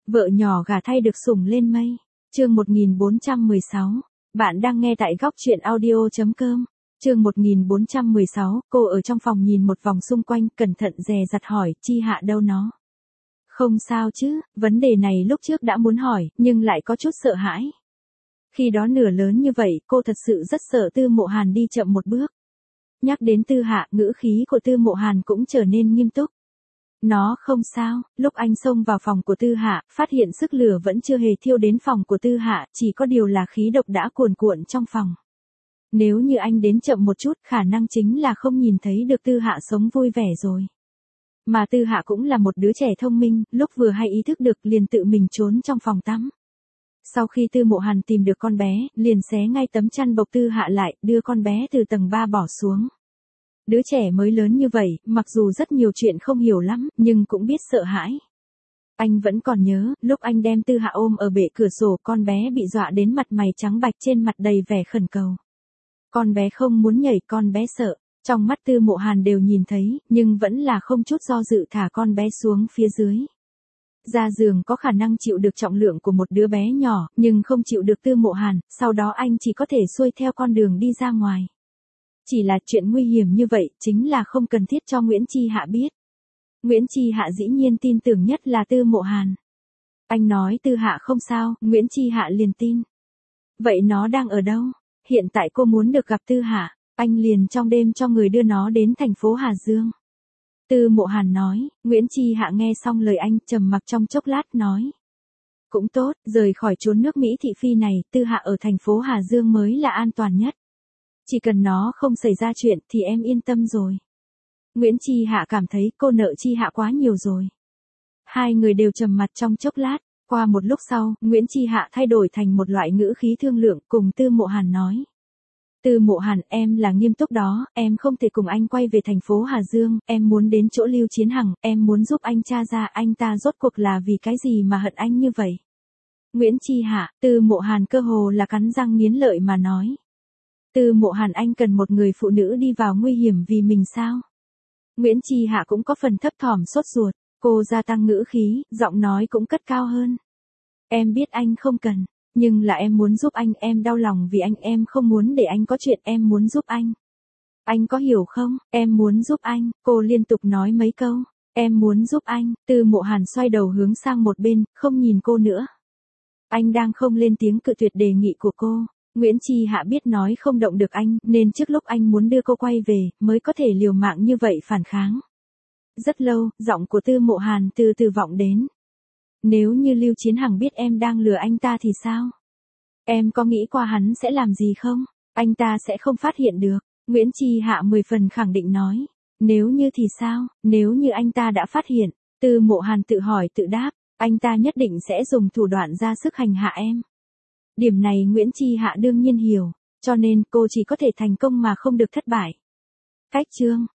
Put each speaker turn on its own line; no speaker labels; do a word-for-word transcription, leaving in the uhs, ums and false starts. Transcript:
Vợ nhỏ gả thay được sủng lên mây. Chương một nghìn bốn trăm mười sáu. Bạn đang nghe tại góc truyện audio chấm com. Chương một nghìn bốn trăm mười sáu, cô ở trong phòng nhìn một vòng xung quanh, cẩn thận dè dặt hỏi, Chi Hạ đâu nó? Không sao chứ, vấn đề này lúc trước đã muốn hỏi, nhưng lại có chút sợ hãi. Khi đó nửa lớn như vậy, cô thật sự rất sợ Tư Mộ Hàn đi chậm một bước. Nhắc đến Tư Hạ, ngữ khí của Tư Mộ Hàn cũng trở nên nghiêm túc. Nó không sao, lúc anh xông vào phòng của Tư Hạ, phát hiện sức lửa vẫn chưa hề thiêu đến phòng của Tư Hạ, chỉ có điều là khí độc đã cuồn cuộn trong phòng. Nếu như anh đến chậm một chút, khả năng chính là không nhìn thấy được Tư Hạ sống vui vẻ rồi. Mà Tư Hạ cũng là một đứa trẻ thông minh, lúc vừa hay ý thức được liền tự mình trốn trong phòng tắm. Sau khi Tư Mộ Hàn tìm được con bé, liền xé ngay tấm chăn bọc Tư Hạ lại, đưa con bé từ tầng ba bỏ xuống. Đứa trẻ mới lớn như vậy, mặc dù rất nhiều chuyện không hiểu lắm, nhưng cũng biết sợ hãi. Anh vẫn còn nhớ, lúc anh đem Tư Hạ ôm ở bệ cửa sổ, con bé bị dọa đến mặt mày trắng bạch, trên mặt đầy vẻ khẩn cầu. Con bé không muốn nhảy, con bé sợ. Trong mắt Tư Mộ Hàn đều nhìn thấy, nhưng vẫn là không chút do dự thả con bé xuống phía dưới. Ra giường có khả năng chịu được trọng lượng của một đứa bé nhỏ, nhưng không chịu được Tư Mộ Hàn, sau đó anh chỉ có thể xuôi theo con đường đi ra ngoài. Chỉ là chuyện nguy hiểm như vậy, chính là không cần thiết cho Nguyễn Chi Hạ biết. Nguyễn Chi Hạ dĩ nhiên tin tưởng nhất là Tư Mộ Hàn. Anh nói Tư Hạ không sao, Nguyễn Chi Hạ liền tin. Vậy nó đang ở đâu? Hiện tại cô muốn được gặp Tư Hạ, anh liền trong đêm cho người đưa nó đến thành phố Hà Dương. Tư Mộ Hàn nói, Nguyễn Chi Hạ nghe xong lời anh, trầm mặc trong chốc lát nói. Cũng tốt, rời khỏi chốn nước Mỹ thị phi này, Tư Hạ ở thành phố Hà Dương mới là an toàn nhất. Chỉ cần nó không xảy ra chuyện thì em yên tâm rồi. Nguyễn Chi Hạ cảm thấy cô nợ Chi Hạ quá nhiều rồi. Hai người đều trầm mặt trong chốc lát, qua một lúc sau, Nguyễn Chi Hạ thay đổi thành một loại ngữ khí thương lượng, cùng Tư Mộ Hàn nói. Tư Mộ Hàn, em là nghiêm túc đó, em không thể cùng anh quay về thành phố Hà Dương, em muốn đến chỗ Lưu Chiến Hằng, em muốn giúp anh tra ra anh ta rốt cuộc là vì cái gì mà hận anh như vậy. Nguyễn Chi Hạ, Tư Mộ Hàn cơ hồ là cắn răng nghiến lợi mà nói. Tư Mộ Hàn, anh cần một người phụ nữ đi vào nguy hiểm vì mình sao? Nguyễn Chi Hạ cũng có phần thấp thỏm sốt ruột, cô gia tăng ngữ khí, giọng nói cũng cất cao hơn. Em biết anh không cần, nhưng là em muốn giúp anh, em đau lòng vì anh, em không muốn để anh có chuyện, em muốn giúp anh. Anh có hiểu không, em muốn giúp anh, cô liên tục nói mấy câu, em muốn giúp anh, Tư Mộ Hàn xoay đầu hướng sang một bên, không nhìn cô nữa. Anh đang không lên tiếng cự tuyệt đề nghị của cô. Nguyễn Chi Hạ biết nói không động được anh, nên trước lúc anh muốn đưa cô quay về, mới có thể liều mạng như vậy phản kháng. Rất lâu, giọng của Tư Mộ Hàn từ từ vọng đến. Nếu như Lưu Chiến Hằng biết em đang lừa anh ta thì sao? Em có nghĩ qua hắn sẽ làm gì không? Anh ta sẽ không phát hiện được. Nguyễn Chi Hạ mười phần khẳng định nói. Nếu như thì sao? Nếu như anh ta đã phát hiện, Tư Mộ Hàn tự hỏi tự đáp, anh ta nhất định sẽ dùng thủ đoạn ra sức hành hạ em. Điểm này Nguyễn Chi Hạ đương nhiên hiểu, cho nên cô chỉ có thể thành công mà không được thất bại. Cách chương